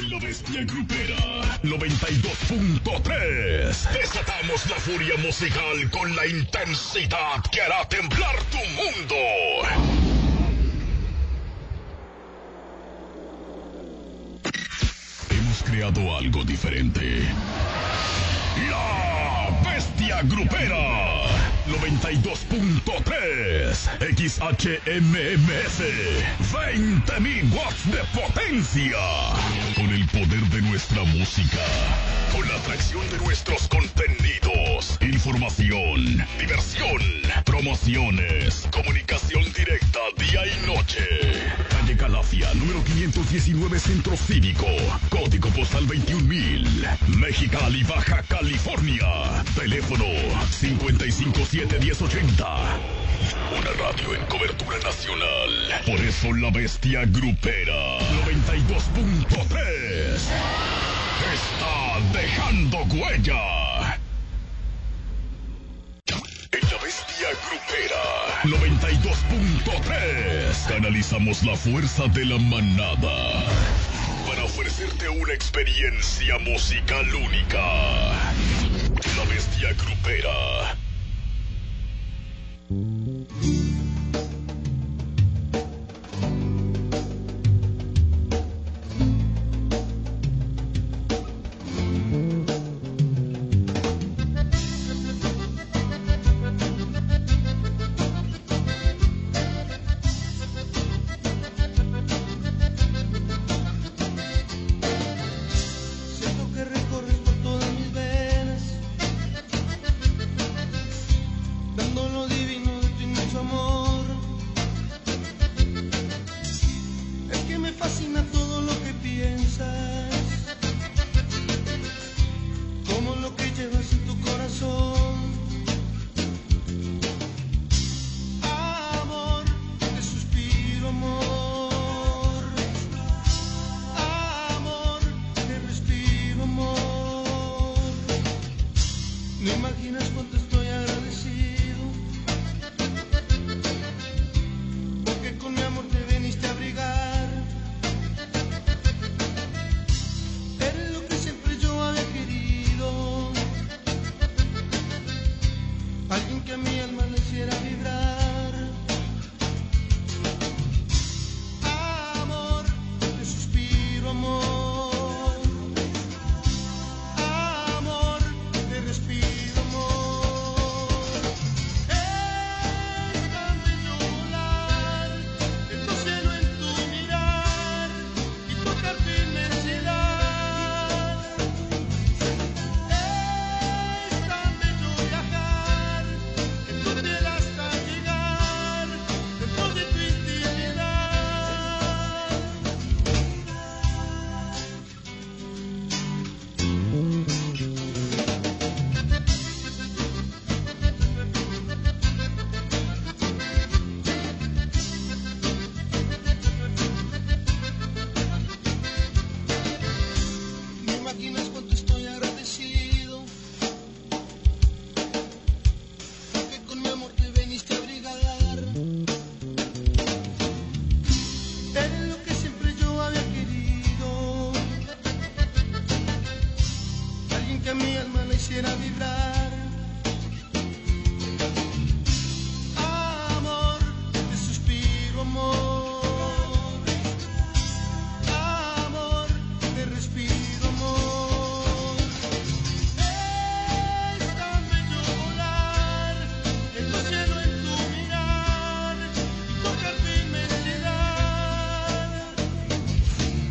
La Bestia Grupera 92.3. Desatamos la furia musical con la intensidad que hará temblar tu mundo. Hemos creado algo diferente. La Bestia Grupera 92.3 XHMMS 20.000 watts de potencia. Con el poder de nuestra música, con la atracción de nuestros contenidos, información, diversión, promociones, comunicación directa día y noche. Calle Calafia, número 519, Centro Cívico, código postal 21,000, Mexicali, Baja California. Teléfono 557-1080. Una radio en cobertura nacional. Por eso la Bestia Grupera 92.3 está dejando huella. En la Bestia Grupera 92.3 canalizamos la fuerza de la manada para ofrecerte una experiencia musical única. La Bestia Grupera.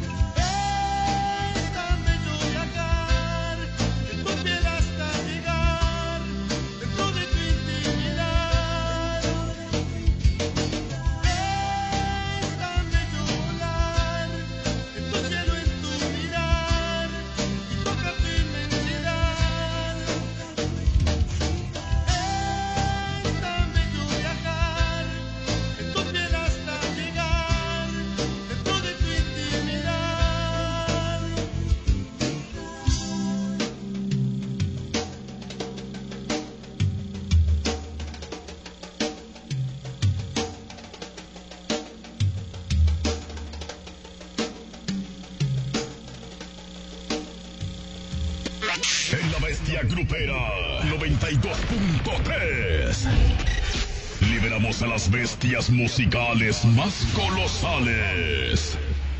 Llegar bestia grupera 92.3. Liberamos a las bestias musicales más colosales.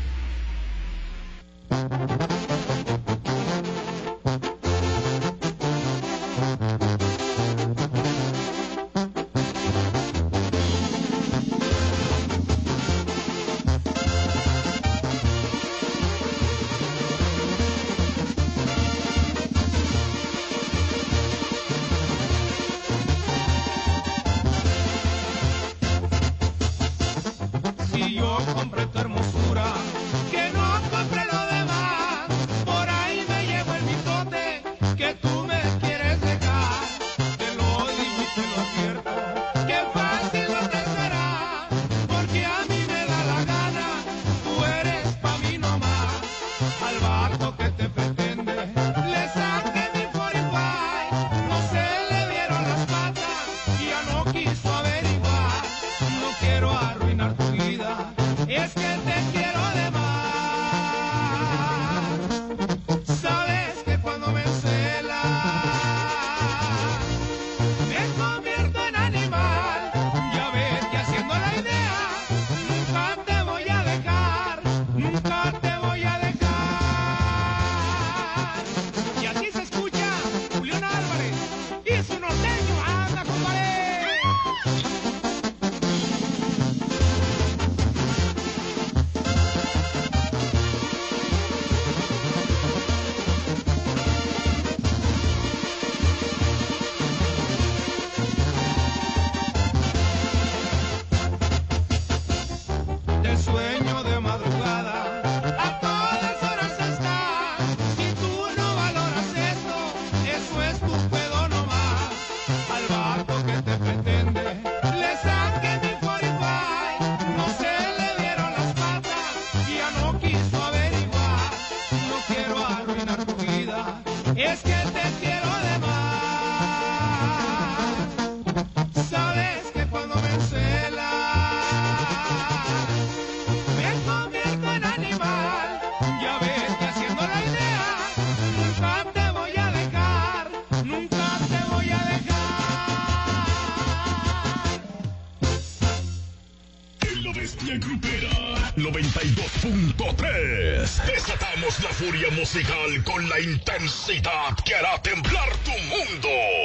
Desatamos la furia musical con la intensidad que hará temblar tu mundo.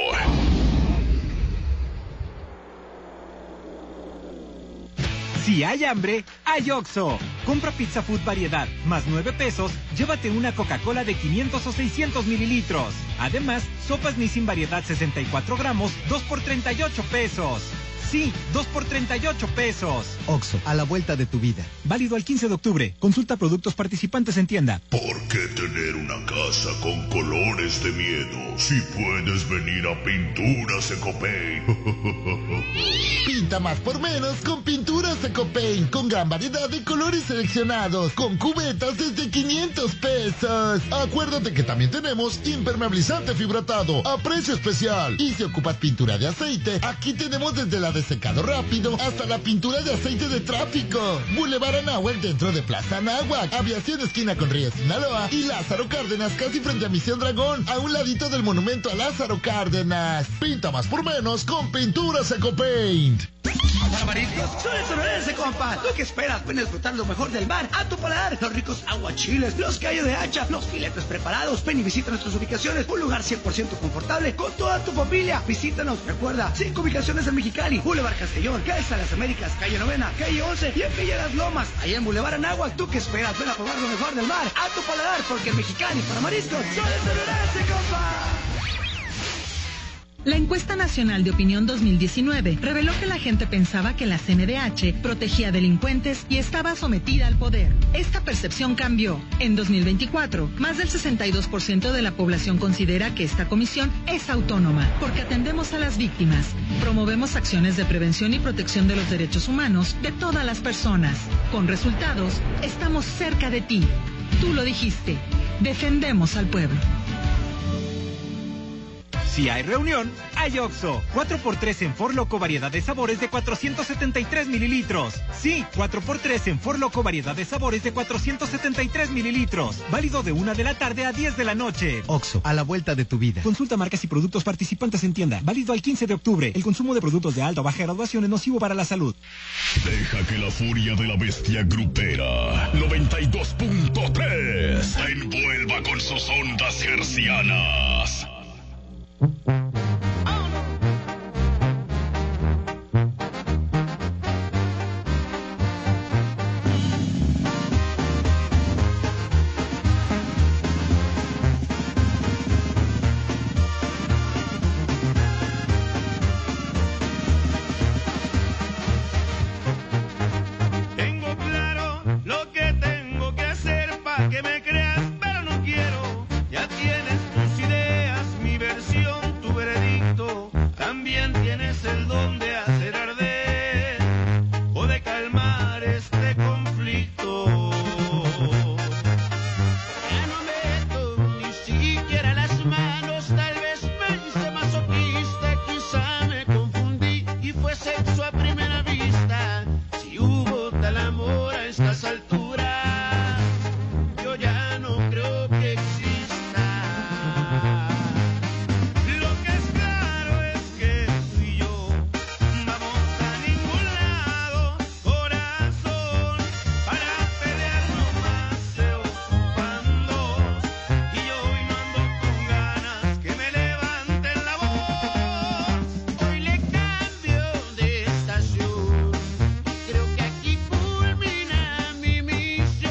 Si hay hambre, hay Oxxo. Compra Pizza Food variedad, más 9 pesos, llévate una Coca-Cola de 500 o 600 mililitros. Además, sopas Nissin variedad 64 gramos, 2 por 38 pesos. Sí, 2 por 38 pesos. Oxxo, a la vuelta de tu vida. Válido al 15 de octubre. Consulta productos participantes en tienda. ¿Por qué tener una casa con colores de miedo si puedes venir a Pinturas Ecopaint? Pinta más por menos con Pinturas Ecopaint, con gran variedad de colores seleccionados, con cubetas desde 500 pesos. Acuérdate que también tenemos impermeabilizante fibratado a precio especial. Y si ocupas pintura de aceite, aquí tenemos desde la de secado rápido hasta la pintura de aceite de tráfico. Boulevard Anáhuac dentro de Plaza Anáhuac, Aviación esquina con Río Sinaloa y Lázaro Cárdenas casi frente a Misión Dragón, a un ladito del monumento a Lázaro Cárdenas. Pinta más por menos con Pinturas Ecopaint. Para mariscos, son sonorense, compa. ¿Tú qué esperas? Ven a disfrutar lo mejor del mar a tu paladar. Los ricos aguachiles, los callos de hacha, los filetes preparados. Ven y visita nuestras ubicaciones. Un lugar 100% confortable con toda tu familia. Visítanos. Recuerda, 5 ubicaciones en Mexicali, Boulevard Castellón, Calle de las Américas, Calle Novena, Calle 11 y en Villa Las Lomas. Allá en Boulevard Anáhuac, ¿tú qué esperas? Ven a probar lo mejor del mar a tu paladar, porque en Mexicali para mariscos son sonorense, compa. La encuesta nacional de opinión 2019 reveló que la gente pensaba que la CNDH protegía delincuentes y estaba sometida al poder. Esta percepción cambió. En 2024, más del 62% de la población considera que esta comisión es autónoma, porque atendemos a las víctimas, promovemos acciones de prevención y protección de los derechos humanos de todas las personas. Con resultados, estamos cerca de ti. Tú lo dijiste. Defendemos al pueblo. Si hay reunión, hay Oxxo. 4x3 en For Loco variedad de sabores de 473 mililitros. Sí, 4x3 en For Loco variedad de sabores de 473 mililitros. Válido de 1 de la tarde a 10 de la noche. Oxxo, a la vuelta de tu vida. Consulta marcas y productos participantes en tienda. Válido al 15 de octubre. El consumo de productos de alta o baja graduación es nocivo para la salud. Deja que la furia de la bestia grupera 92.3 te envuelva con sus ondas hercianas. Que me creas, pero no quiero. Ya tienes tus ideas, mi versión, tu veredicto. También tienes el don de hacer arder o de calmar este conflicto. Ya no meto ni siquiera las manos, tal vez me hice masoquista, quizá me confundí y fue sexo a primera vista. Si hubo tal amor a estas alturas, ya no creo que exista. Lo que es claro es que tú y yo vamos a ningún lado, corazón, para pelearnos más se ocupan dos. Y hoy no ando con ganas que me levanten la voz. Hoy le cambio de estación, creo que aquí culmina mi misión.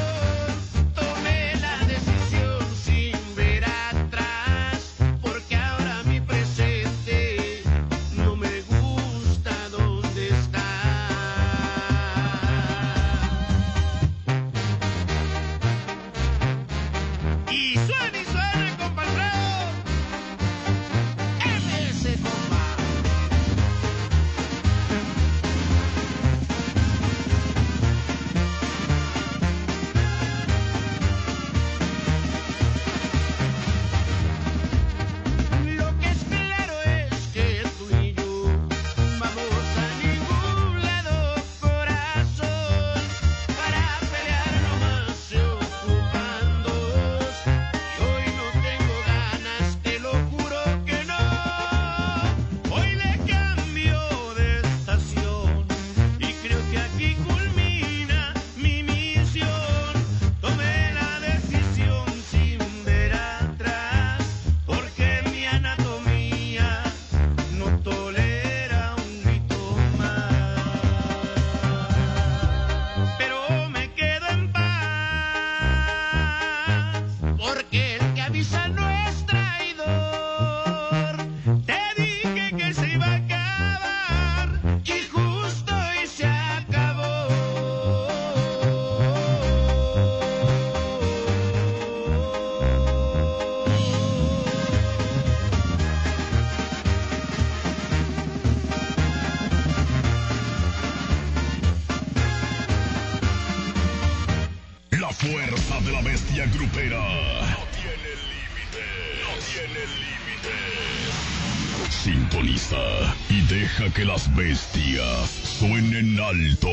La fuerza de la bestia grupera no tiene límite, no tiene límite. Sintoniza y deja que las bestias suenen alto.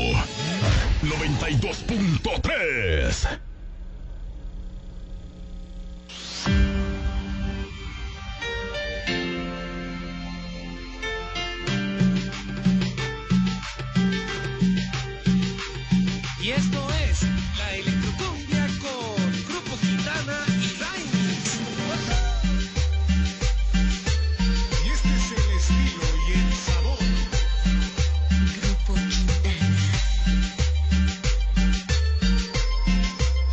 92.3. Y esto es la electrocumbia con Grupo Quintana y Raimix. Y este es el estilo y el sabor. Grupo Quintana.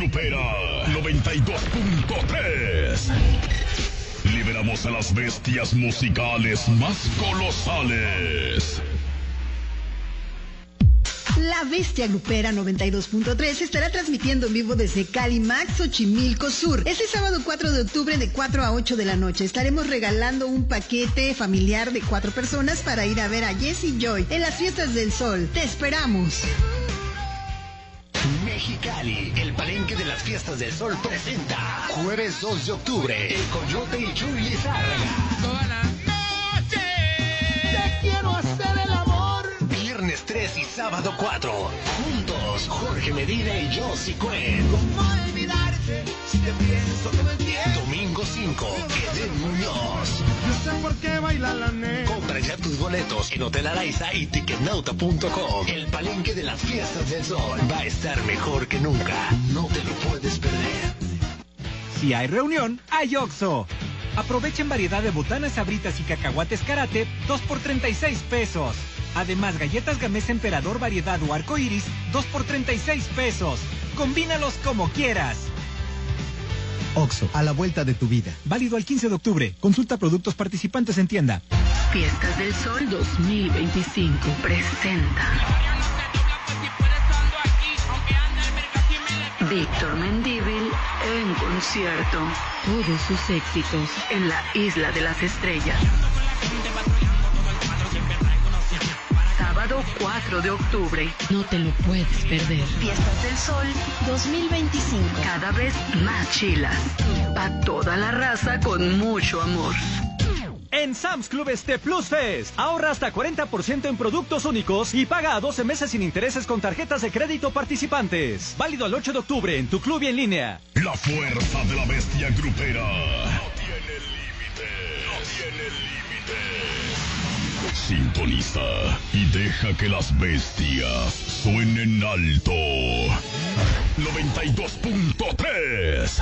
Grupera 92.3. Liberamos a las bestias musicales más colosales. La Bestia Grupera 92.3 estará transmitiendo en vivo desde Calimax, Xochimilco Sur. Este sábado 4 de octubre de 4 a 8 de la noche estaremos regalando un paquete familiar de 4 personas para ir a ver a Jessie Joy en las Fiestas del Sol. ¡Te esperamos! Mexicali, el Palenque de las Fiestas del Sol presenta jueves 2 de octubre, El Coyote y Chuy Lizárraga. Toda la noche Te quiero hacer el amor. Viernes 3 y sábado 4, juntos, Jorge Medina y Josie Cuen. ¿Cómo olvidarte si te pienso todo el tiempo? Domingo 5, Eden Muñoz. No sé por qué baila la nena. Compra ya tus boletos en Hotel Araiza y Ticketnauta.com. El Palenque de las Fiestas del Sol va a estar mejor que nunca. No te lo puedes perder. Si hay reunión, hay OXXO. Aprovechen variedad de botanas, sabritas y cacahuates Karate, 2 por 36 pesos. Además, galletas Gamesa Emperador variedad o arco iris, 2 por 36 pesos. Combínalos como quieras. OXXO, a la vuelta de tu vida. Válido al 15 de octubre. Consulta productos participantes en tienda. Fiestas del Sol 2025 presenta Víctor Mendívil en concierto. Todos sus éxitos en la Isla de las Estrellas. Sábado 4 de octubre. No te lo puedes perder. Fiestas del Sol 2025. Cada vez más chilas. Pa' toda la raza con mucho amor. En Sam's Club Este Plus Fest, ahorra hasta 40% en productos únicos y paga a 12 meses sin intereses con tarjetas de crédito participantes. Válido al 8 de octubre en tu club y en línea. La fuerza de la bestia grupera no tiene límite. No tiene límite. Sintoniza y deja que las bestias suenen alto. 92.3.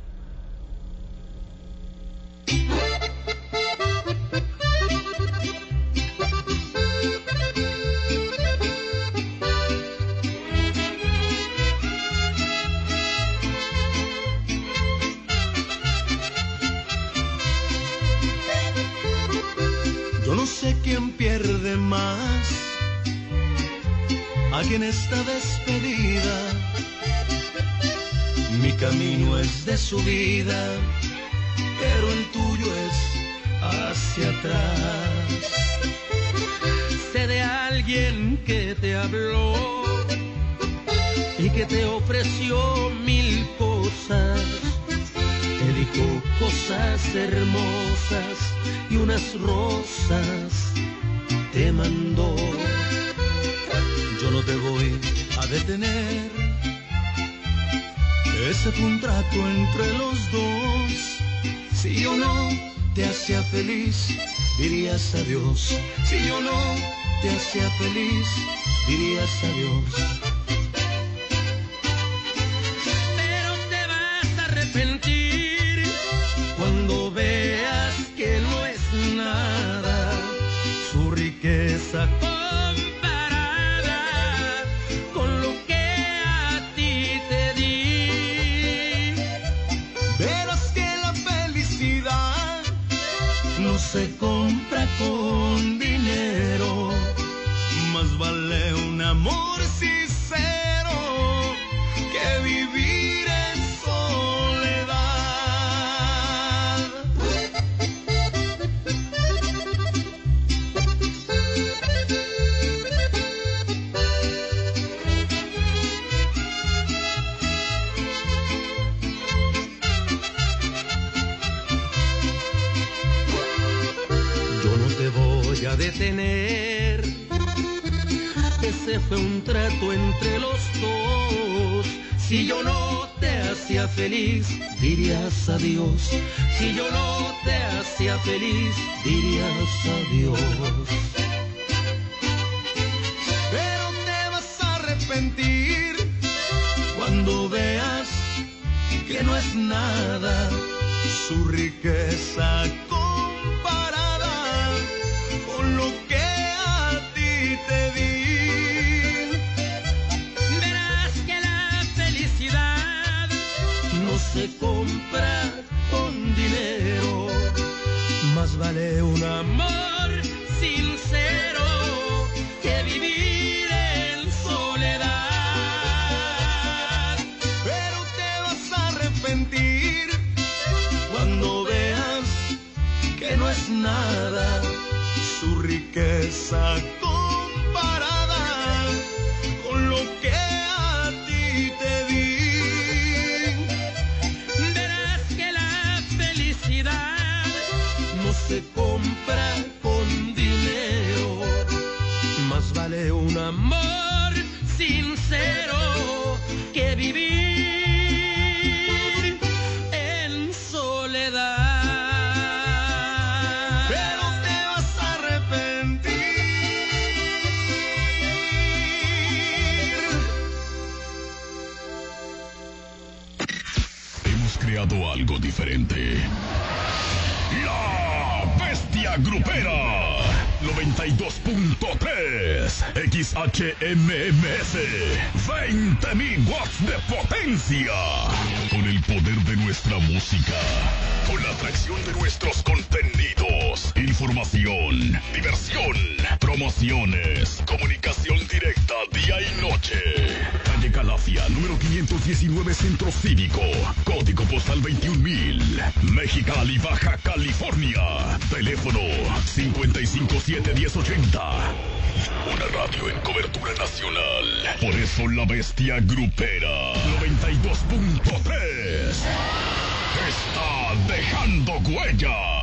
Yo no sé quién pierde más aquí en esta despedida. Mi camino es de subida, pero el tuyo es hacia atrás. Sé de alguien que te habló y que te ofreció 1000 cosas. Te dijo cosas hermosas y unas rosas te mandó. Yo no te voy a detener. Ese fue un trato entre los dos. Si yo no te hacía feliz, dirías adiós. Si yo no te hacía feliz, dirías adiós. Pero te vas a arrepentir cuando veas que no es nada su riqueza comparada con lo que a ti te di. Verás que la felicidad no se compra con dinero, más vale un amor sincero que vivir en soledad. Yo no te voy a detener. Ese fue un trato entre los dos. Si yo no te hacía feliz, dirías adiós. Si yo no te hacía feliz, dirías adiós. Pero te vas a arrepentir cuando veas que no es nada su riqueza comparada con lo que a ti te di. Verás que la felicidad vale un amor sincero que vivir en soledad. Pero te vas a arrepentir cuando veas que no es nada su riqueza comparada con lo que a ti te di. Verás que la felicidad no se compra con dinero, más vale un amor sincero que vivir en soledad. Pero te vas a arrepentir. Hemos creado algo diferente. La Bestia Grupera 92.3 XHMMS 20.000 watts de potencia. Con el poder de nuestra música, con la atracción de nuestros contenidos, información, diversión, promociones, comunicación directa día y noche. Calle Calafia, número 519, Centro Cívico, código postal 21,000, Mexicali, Baja California. Teléfono 557-1080. Una radio en cobertura nacional. Por eso la Bestia Grupera 92.3 está dejando huella.